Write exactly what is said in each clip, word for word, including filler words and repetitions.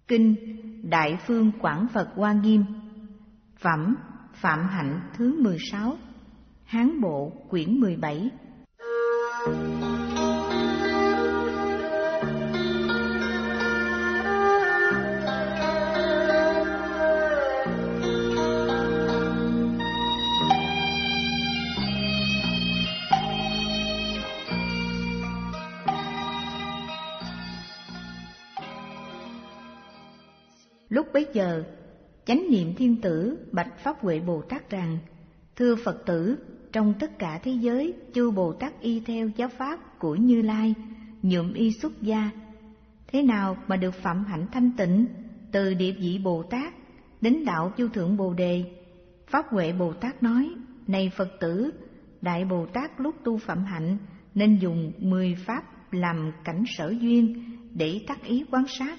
Kinh Đại Phương Quảng Phật Hoa Nghiêm. Phẩm Phạm Hạnh thứ mười sáu. Hán Bộ quyển mười bảy. Lúc bấy giờ, Chánh Niệm Thiên Tử bạch Pháp Huệ Bồ Tát rằng: Thưa Phật tử, trong tất cả thế giới, chư Bồ Tát y theo giáo pháp của Như Lai, nhuộm y xuất gia. Thế nào mà được phạm hạnh thanh tịnh, từ địa vị Bồ Tát đến đạo vô thượng Bồ Đề? Pháp Huệ Bồ Tát nói: Này Phật tử, Đại Bồ Tát lúc tu phạm hạnh nên dùng mười pháp làm cảnh sở duyên để tác ý quan sát.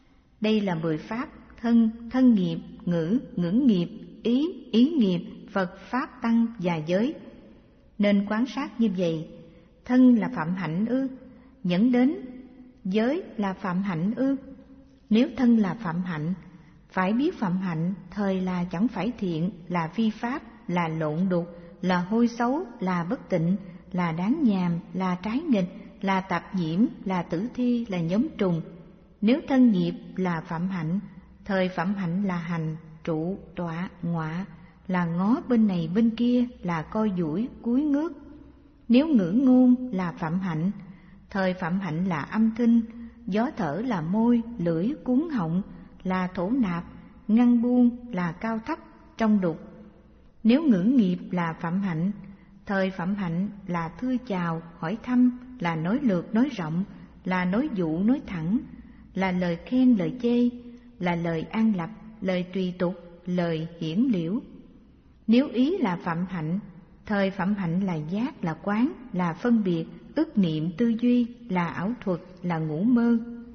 Đây là mười pháp: thân, thân nghiệp, ngữ, ngữ nghiệp, ý, ý nghiệp, Phật, Pháp, Tăng và giới. Nên quán sát như vậy. Thân là phạm hạnh ư? Nhẫn đến. Giới là phạm hạnh ư? Nếu thân là phạm hạnh, phải biết phạm hạnh thời là chẳng phải thiện, là phi pháp, là lộn đục, là hôi xấu, là bất tịnh, là đáng nhàm, là trái nghịch, là tạp nhiễm, là tử thi, là nhóm trùng. Nếu thân nghiệp là phạm hạnh, thời phạm hạnh là hành, trụ, tọa, ngọa, là ngó bên này bên kia, là coi duỗi, cúi ngước. Nếu ngữ ngôn là phạm hạnh, thời phạm hạnh là âm thanh, gió thở là môi, lưỡi, cuốn họng, là thổ nạp, ngăn buông, là cao thấp, trong đục. Nếu ngữ nghiệp là phạm hạnh, thời phạm hạnh là thưa chào, hỏi thăm, là nói lược, nói rộng, là nói dụ, nói thẳng, là lời khen, lời chê, là lời an lập, lời tùy tục, lời hiển liễu. Nếu ý là phạm hạnh, thời phạm hạnh là giác, là quán, là phân biệt, ức niệm, tư duy, là ảo thuật, là ngủ mơ.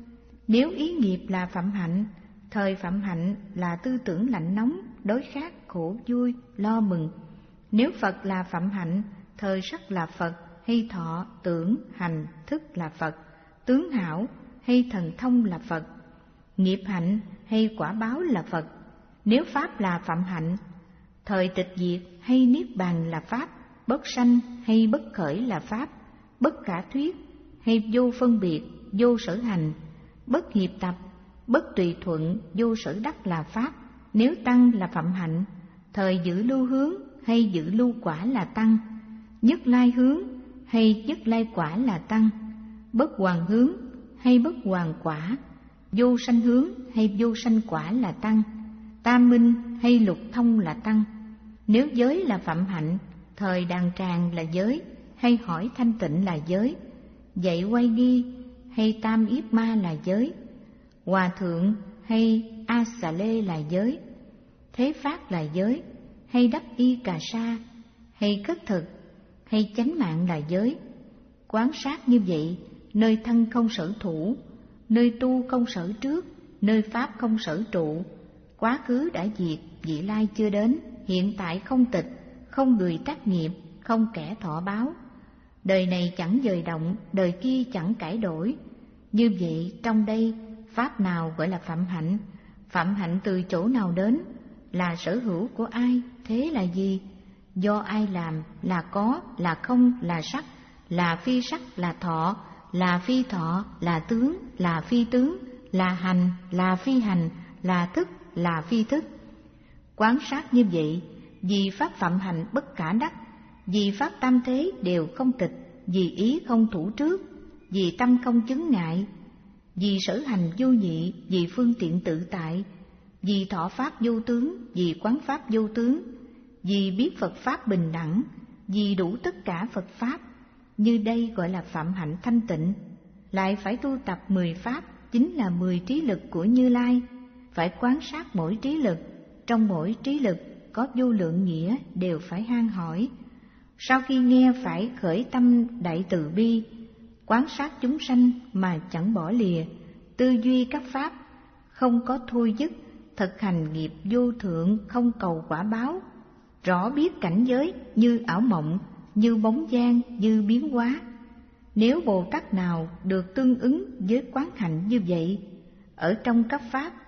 Nếu ý nghiệp là phạm hạnh, thời phạm hạnh là tư tưởng lạnh nóng, đối khát, khổ vui, lo mừng. Nếu Phật là phạm hạnh, thời sắc là Phật, hay thọ, tưởng, hành, thức là Phật, tướng hảo hay thần thông là Phật, nghiệp hạnh hay quả báo là Phật. Nếu Pháp là phạm hạnh, thời tịch diệt hay niết bàn là Pháp, bất sanh hay bất khởi là Pháp, bất khả thuyết hay vô phân biệt, vô sở hành, bất nghiệp tập, bất tùy thuận, vô sở đắc là Pháp. Nếu Tăng là phạm hạnh, thời giữ lưu hướng hay giữ lưu quả là Tăng, nhất lai hướng hay nhất lai quả là Tăng, bất hoàn hướng hay bất hoàn quả, vô sanh hướng hay vô sanh quả là Tăng, tam minh hay lục thông là Tăng. Nếu giới là phạm hạnh, thời đàn tràng là giới, hay hỏi thanh tịnh là giới, dạy quay nghi hay tam yết ma là giới, hòa thượng hay a xà lê là giới, thế phát là giới, hay đắc y cà sa, hay cất thực, hay chánh mạng là giới. Quán sát như vậy, nơi thân không sở thủ, nơi tu không sở trước, nơi pháp không sở trụ. Quá khứ đã diệt, vị lai chưa đến, hiện tại không tịch, không người tác nghiệp, không kẻ thọ báo. Đời này chẳng dời động, đời kia chẳng cải đổi. Như vậy trong đây, pháp nào gọi là phạm hạnh? Phạm hạnh từ chỗ nào đến? Là sở hữu của ai? Thế là gì? Do ai làm? Là có, là không, là sắc, là phi sắc, là thọ, là phi thọ, là tướng, là phi tướng, là hành, là phi hành, là thức, là phi thức. Quán sát như vậy, vì pháp phạm hạnh bất khả đắc, vì pháp tam thế đều không tịch, vì ý không thủ trước, vì tâm không chứng ngại, vì sở hành vô nhị, vì phương tiện tự tại, vì thọ pháp vô tướng, vì quán pháp vô tướng, vì biết Phật pháp bình đẳng, vì đủ tất cả Phật pháp. Như đây gọi là phạm hạnh thanh tịnh. Lại phải tu tập mười pháp, chính là mười trí lực của Như Lai. Phải quán sát mỗi trí lực, trong mỗi trí lực có vô lượng nghĩa, đều phải han hỏi. Sau khi nghe phải khởi tâm đại từ bi, quán sát chúng sanh mà chẳng bỏ lìa, tư duy các pháp không có thôi dứt, thực hành nghiệp vô thượng không cầu quả báo, rõ biết cảnh giới như ảo mộng, như bóng dáng, như biến hóa. Nếu Bồ Tát nào được tương ứng với quán hạnh như vậy, ở trong các pháp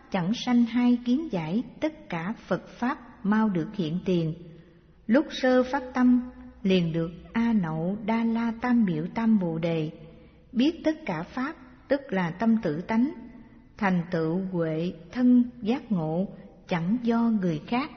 chẳng sanh hai kiến giải, tất cả Phật Pháp mau được hiện tiền. Lúc sơ phát tâm, liền được A Nậu Đa La Tam Biểu Tam Bồ Đề, biết tất cả Pháp, tức là tâm tự tánh, thành tựu huệ thân giác ngộ, chẳng do người khác.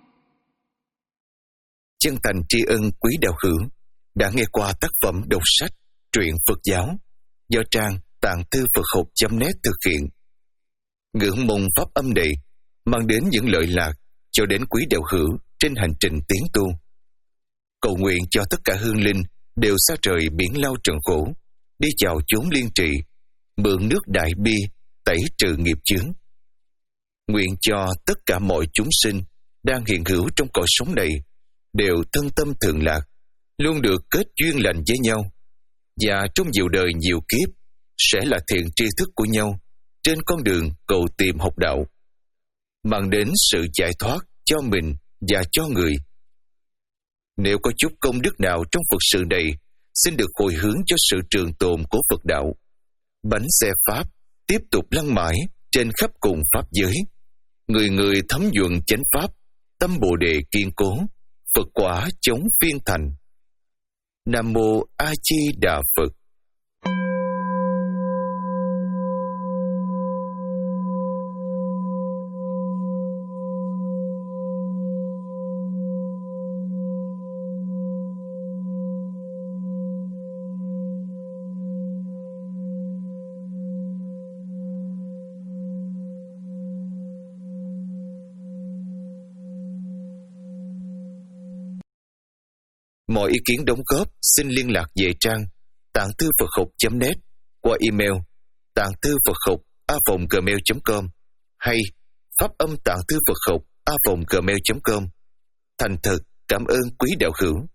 Chân thành tri ân quý đạo hữu đã nghe qua tác phẩm đọc sách truyện Phật giáo do trang tạng thư Phật học chấm net thực hiện. Ngưỡng mong pháp âm này mang đến những lợi lạc cho đến quý đạo hữu trên hành trình tiến tu. Cầu nguyện cho tất cả hương linh đều xa trời biển lao trần khổ, đi chào chốn liên trị, mượn nước đại bi tẩy trừ nghiệp chướng. Nguyện cho tất cả mọi chúng sinh đang hiện hữu trong cõi sống này đều thân tâm thường lạc, luôn được kết duyên lành với nhau, và trong nhiều đời nhiều kiếp sẽ là thiện tri thức của nhau trên con đường cầu tìm học đạo, mang đến sự giải thoát cho mình và cho người. Nếu có chút công đức nào trong Phật sự này, xin được hồi hướng cho sự trường tồn của Phật đạo. Bánh xe Pháp tiếp tục lăn mãi trên khắp cùng Pháp giới. Người người thấm nhuận chánh Pháp, tâm Bồ Đề kiên cố, Phật quả chống phiên thành. Nam Mô A Di Đà Phật. Mọi ý kiến đóng góp xin liên lạc về trang tạng thư Phật học chấm net qua email tạng thư Phật học a vòng gmail chấm com hay pháp âm tạng thư Phật học a vòng gmail chấm com. Thành thật cảm ơn quý đạo hữu.